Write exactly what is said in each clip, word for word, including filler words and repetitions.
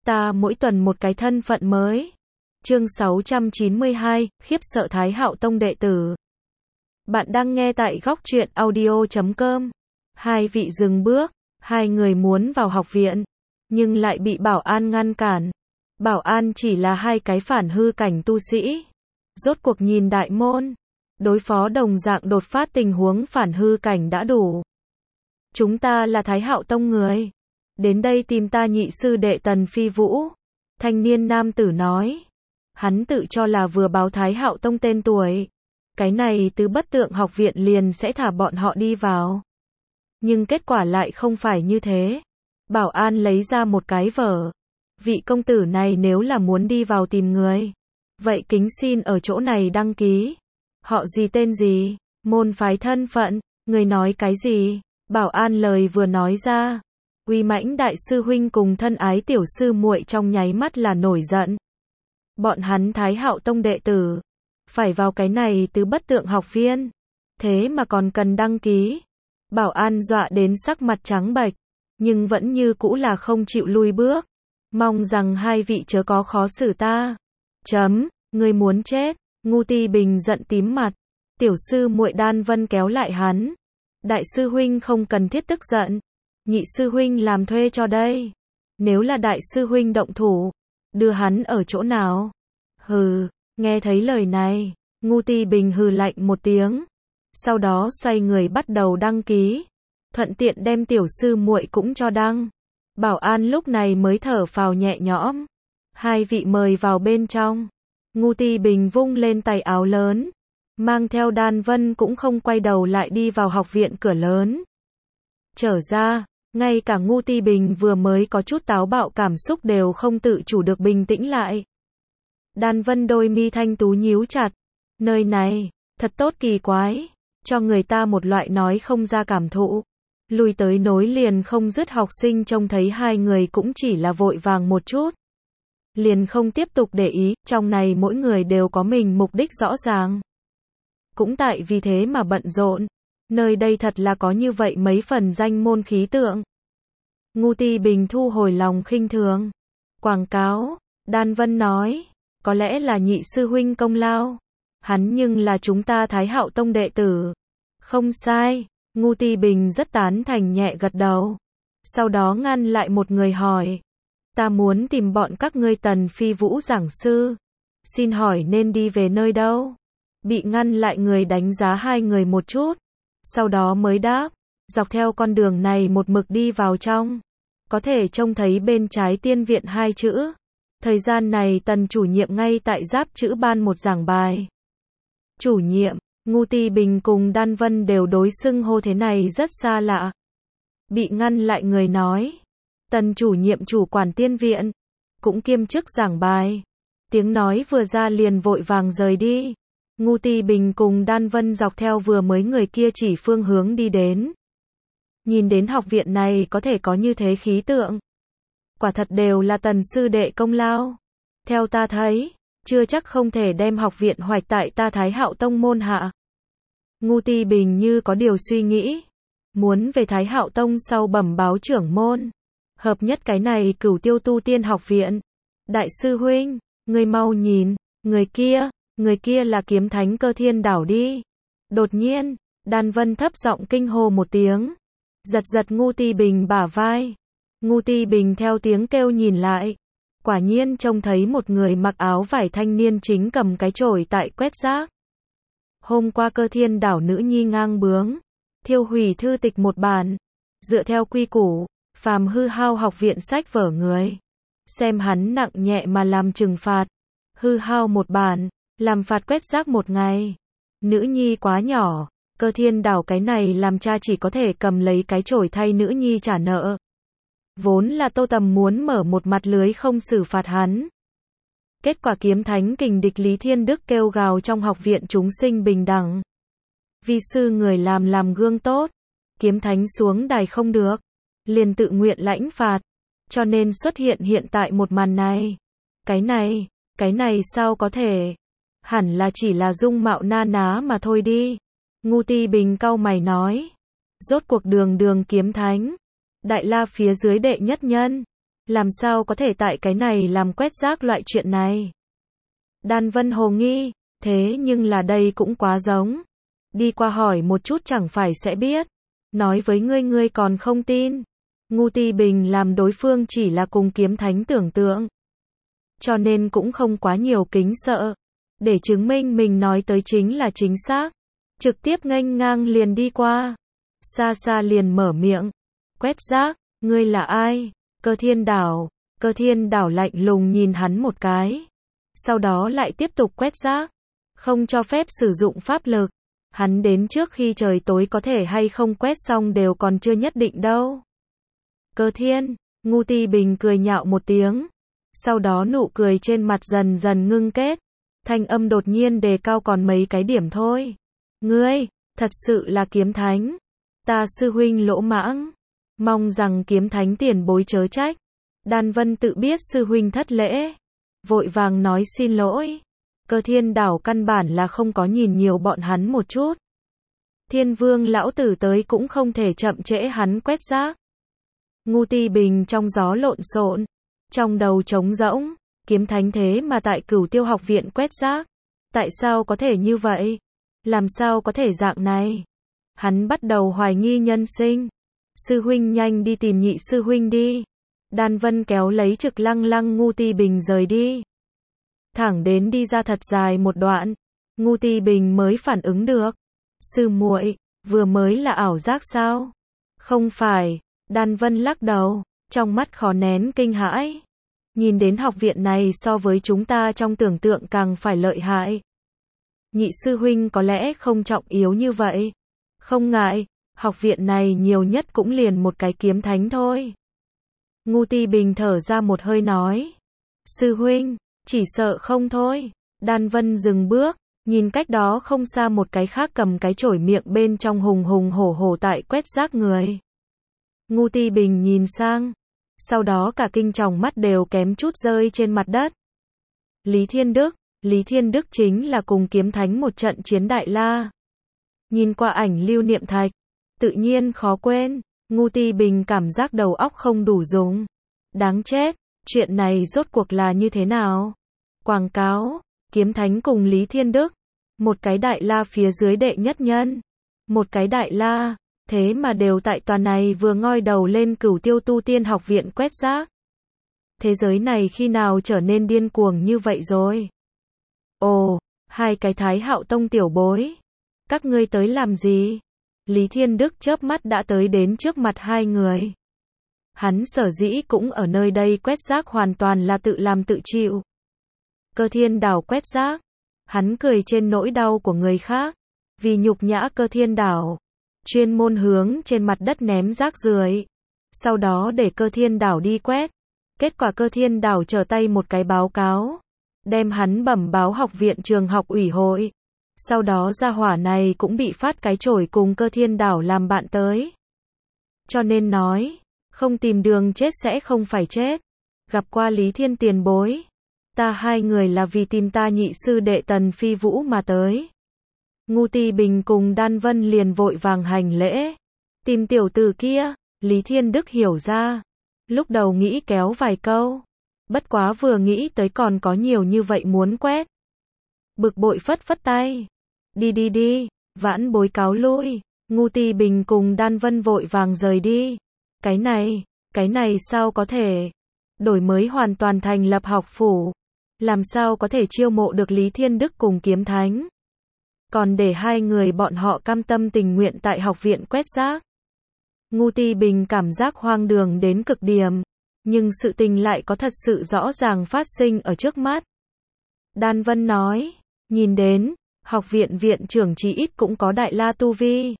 Ta mỗi tuần một cái thân phận mới. Chương sáu trăm chín mươi hai, khiếp sợ Thái Hạo Tông đệ tử. Bạn đang nghe tại góc truyện audio chấm com. Hai vị dừng bước, hai người muốn vào học viện, nhưng lại bị bảo an ngăn cản. Bảo an chỉ là hai cái phản hư cảnh tu sĩ. Rốt cuộc nhìn đại môn, đối phó đồng dạng đột phát tình huống phản hư cảnh đã đủ. Chúng ta là Thái Hạo Tông người. Đến đây tìm ta nhị sư đệ Tần Phi Vũ. Thanh niên nam tử nói. Hắn tự cho là vừa báo Thái Hạo Tông tên tuổi. Cái này Tứ Bất Tượng học viện liền sẽ thả bọn họ đi vào. Nhưng kết quả lại không phải như thế. Bảo an lấy ra một cái vở. Vị công tử này nếu là muốn đi vào tìm người, vậy kính xin ở chỗ này đăng ký. Họ gì tên gì, môn phái thân phận, người nói cái gì. Bảo an lời vừa nói ra, uy mãnh đại sư huynh cùng thân ái tiểu sư muội trong nháy mắt là nổi giận. Bọn hắn Thái Hạo Tông đệ tử, phải vào cái này Tứ Bất Tượng học viên, thế mà còn cần đăng ký. Bảo an dọa đến sắc mặt trắng bệch, nhưng vẫn như cũ là không chịu lui bước. Mong rằng hai vị chớ có khó xử ta. Chấm, người muốn chết. Ngu Ti Bình giận tím mặt. Tiểu sư muội Đan Vân kéo lại hắn. Đại sư huynh không cần thiết tức giận. Nhị sư huynh làm thuê cho đây. Nếu là đại sư huynh động thủ, đưa hắn ở chỗ nào? Hừ, nghe thấy lời này, Ngu Ti Bình hừ lạnh một tiếng. Sau đó xoay người bắt đầu đăng ký. Thuận tiện đem tiểu sư muội cũng cho đăng. Bảo an lúc này mới thở phào nhẹ nhõm. Hai vị mời vào bên trong. Ngu Ti Bình vung lên tay áo lớn, mang theo Đan Vân cũng không quay đầu lại đi vào học viện cửa lớn. Trở ra, ngay cả Ngu Ti Bình vừa mới có chút táo bạo cảm xúc đều không tự chủ được bình tĩnh lại. Đan Vân đôi mi thanh tú nhíu chặt. Nơi này, thật tốt kỳ quái, cho người ta một loại nói không ra cảm thụ. Lùi tới nối liền không dứt học sinh trông thấy hai người cũng chỉ là vội vàng một chút. Liền không tiếp tục để ý, trong này mỗi người đều có mình mục đích rõ ràng. Cũng tại vì thế mà bận rộn, nơi đây thật là có như vậy mấy phần danh môn khí tượng. Ngu Ti Bình thu hồi lòng khinh thường. Quảng cáo, Đan Vân nói, có lẽ là nhị sư huynh công lao. Hắn nhưng là chúng ta Thái Hạo Tông đệ tử. Không sai, Ngu Ti Bình rất tán thành nhẹ gật đầu. Sau đó ngăn lại một người hỏi. Ta muốn tìm bọn các ngươi Tần Phi Vũ giảng sư. Xin hỏi nên đi về nơi đâu? Bị ngăn lại người đánh giá hai người một chút. Sau đó mới đáp. Dọc theo con đường này một mực đi vào trong. Có thể trông thấy bên trái tiên viện hai chữ. Thời gian này Tần chủ nhiệm ngay tại giáp chữ ban một giảng bài. Chủ nhiệm, Ngu Ti Bình cùng Đan Vân đều đối xưng hô thế này rất xa lạ. Bị ngăn lại người nói. Tần chủ nhiệm chủ quản tiên viện, cũng kiêm chức giảng bài. Tiếng nói vừa ra liền vội vàng rời đi. Ngu Ti Bình cùng Đan Vân dọc theo vừa mới người kia chỉ phương hướng đi đến. Nhìn đến học viện này có thể có như thế khí tượng. Quả thật đều là Tần sư đệ công lao. Theo ta thấy, chưa chắc không thể đem học viện hoạch tại ta Thái Hạo Tông môn hạ. Ngu Ti Bình như có điều suy nghĩ. Muốn về Thái Hạo Tông sau bẩm báo trưởng môn. Hợp nhất cái này Cửu Tiêu tu tiên học viện. Đại sư huynh, người mau nhìn, người kia, người kia là kiếm thánh Cơ Thiên Đảo đi. Đột nhiên, Đan Vân thấp giọng kinh hô một tiếng. Giật giật Ngu Ti Bình bả vai. Ngu Ti Bình theo tiếng kêu nhìn lại. Quả nhiên trông thấy một người mặc áo vải thanh niên chính cầm cái chổi tại quét rác. Hôm qua Cơ Thiên Đảo nữ nhi ngang bướng, thiêu hủy thư tịch một bản. Dựa theo quy củ, phàm hư hao học viện sách vở người, xem hắn nặng nhẹ mà làm trừng phạt. Hư hao một bản, làm phạt quét rác một ngày. Nữ nhi quá nhỏ, Cơ Thiên Đảo cái này làm cha chỉ có thể cầm lấy cái chổi thay nữ nhi trả nợ. Vốn là Tô Tầm muốn mở một mặt lưới không xử phạt hắn. Kết quả kiếm thánh kình địch Lý Thiên Đức kêu gào trong học viện chúng sinh bình đẳng. Vi sư người làm làm gương tốt, kiếm thánh xuống đài không được, liền tự nguyện lãnh phạt, cho nên xuất hiện hiện tại một màn này. Cái này, cái này sao có thể? Hẳn là chỉ là dung mạo na ná mà thôi đi. Ngu Ti Bình cau mày nói. Rốt cuộc đường đường kiếm thánh, Đại La phía dưới đệ nhất nhân, Làm sao có thể tại cái này làm quét rác loại chuyện này? Đan Vân hồ nghi, thế nhưng là đây cũng quá giống. Đi qua hỏi một chút chẳng phải sẽ biết. Nói với ngươi ngươi còn không tin. Ngu Ti Bình làm đối phương chỉ là cùng kiếm thánh tưởng tượng. Cho nên cũng không quá nhiều kính sợ. Để chứng minh mình nói tới chính là chính xác. Trực tiếp nghênh ngang liền đi qua. Xa xa liền mở miệng. Quét rác, ngươi là ai? Cơ Thiên Đảo. Cơ Thiên Đảo lạnh lùng nhìn hắn một cái. Sau đó lại tiếp tục quét rác. Không cho phép sử dụng pháp lực. Hắn đến trước khi trời tối có thể hay không quét xong đều còn chưa nhất định đâu. Cơ Thiên, Ngu Ti Bình cười nhạo một tiếng. Sau đó nụ cười trên mặt dần dần ngưng kết. Thanh âm đột nhiên đề cao còn mấy cái điểm thôi. Ngươi, thật sự là kiếm thánh. Ta sư huynh lỗ mãng. Mong rằng kiếm thánh tiền bối chớ trách. Đan Vân tự biết sư huynh thất lễ. Vội vàng nói xin lỗi. Cơ Thiên Đảo căn bản là không có nhìn nhiều bọn hắn một chút. Thiên Vương lão tử tới cũng không thể chậm trễ hắn quét rác. Ngu Ti Bình trong gió lộn xộn. Trong đầu trống rỗng. Kiếm thánh thế mà tại Cửu Tiêu học viện quét rác. Tại sao có thể như vậy? Làm sao có thể dạng này? Hắn bắt đầu hoài nghi nhân sinh. Sư huynh nhanh đi tìm nhị sư huynh đi. Đan Vân kéo lấy Trực Lăng Lăng Ngu Ti Bình rời đi. Thẳng đến đi ra thật dài một đoạn. Ngu Ti Bình mới phản ứng được. Sư muội, vừa mới là ảo giác sao? Không phải. Đan Vân lắc đầu. Trong mắt khó nén kinh hãi. Nhìn đến học viện này so với chúng ta trong tưởng tượng càng phải lợi hại. Nhị sư huynh có lẽ không trọng yếu như vậy. Không ngại, học viện này nhiều nhất cũng liền một cái kiếm thánh thôi. Ngu Ti Bình thở ra một hơi nói. Sư huynh, chỉ sợ không thôi. Đan Vân dừng bước, nhìn cách đó không xa một cái khác cầm cái chổi miệng bên trong hùng hùng hổ hổ tại quét rác người. Ngu Ti Bình nhìn sang. Sau đó cả kinh tròng mắt đều kém chút rơi trên mặt đất. Lý Thiên Đức, Lý Thiên Đức chính là cùng kiếm thánh một trận chiến đại la. Nhìn qua ảnh lưu niệm thạch, tự nhiên khó quên. Ngu Ti Bình cảm giác đầu óc không đủ dùng. Đáng chết, chuyện này rốt cuộc là như thế nào? Quảng cáo, kiếm thánh cùng Lý Thiên Đức, một cái đại la phía dưới đệ nhất nhân, một cái đại la, thế mà đều tại tòa này vừa ngoi đầu lên Cửu Tiêu tu tiên học viện quét rác. Thế giới này khi nào trở nên điên cuồng như vậy rồi? Ồ, hai cái Thái Hạo Tông tiểu bối. Các ngươi tới làm gì? Lý Thiên Đức chớp mắt đã tới đến trước mặt hai người. Hắn sở dĩ cũng ở nơi đây quét rác hoàn toàn là tự làm tự chịu. Cơ Thiên Đảo quét rác. Hắn cười trên nỗi đau của người khác. Vì nhục nhã Cơ Thiên Đảo. Chuyên môn hướng trên mặt đất ném rác rưởi. Sau đó để Cơ Thiên Đảo đi quét. Kết quả Cơ Thiên Đảo trở tay một cái báo cáo. Đem hắn bẩm báo học viện trường học ủy hội. Sau đó gia hỏa này cũng bị phát cái chổi cùng Cơ Thiên Đảo làm bạn tới. Cho nên nói, không tìm đường chết sẽ không phải chết. Gặp qua Lý Thiên tiền bối. Ta hai người là vì tìm ta nhị sư đệ Tần Phi Vũ mà tới. Ngu Ti Bình cùng Đan Vân liền vội vàng hành lễ. Tìm tiểu tử kia, Lý Thiên Đức hiểu ra. Lúc đầu nghĩ kéo vài câu. Bất quá vừa nghĩ tới còn có nhiều như vậy muốn quét. Bực bội phất phất tay. Đi đi đi, vãn bối cáo lui. Ngu Ti Bình cùng Đan Vân vội vàng rời đi. Cái này, cái này sao có thể? Đổi mới hoàn toàn thành lập học phủ. Làm sao có thể chiêu mộ được Lý Thiên Đức cùng kiếm thánh? Còn để hai người bọn họ cam tâm tình nguyện tại học viện quét rác. Ngu Ti Bình cảm giác hoang đường đến cực điểm. Nhưng sự tình lại có thật sự rõ ràng phát sinh ở trước mắt. Đan Vân nói, nhìn đến, học viện viện trưởng chí ít cũng có đại la tu vi.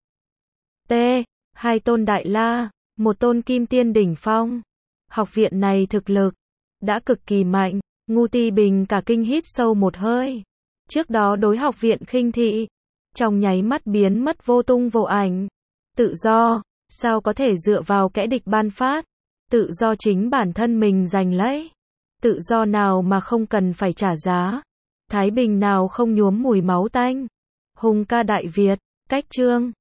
T. Hai tôn đại la, một tôn kim tiên đỉnh phong. Học viện này thực lực đã cực kỳ mạnh. Ngu Ti Bình cả kinh hít sâu một hơi. Trước đó đối học viện khinh thị, trong nháy mắt biến mất vô tung vô ảnh. Tự do, sao có thể dựa vào kẻ địch ban phát? Tự do chính bản thân mình giành lấy. Tự do nào mà không cần phải trả giá? Thái bình nào không nhuốm mùi máu tanh? Hùng ca Đại Việt, cách chương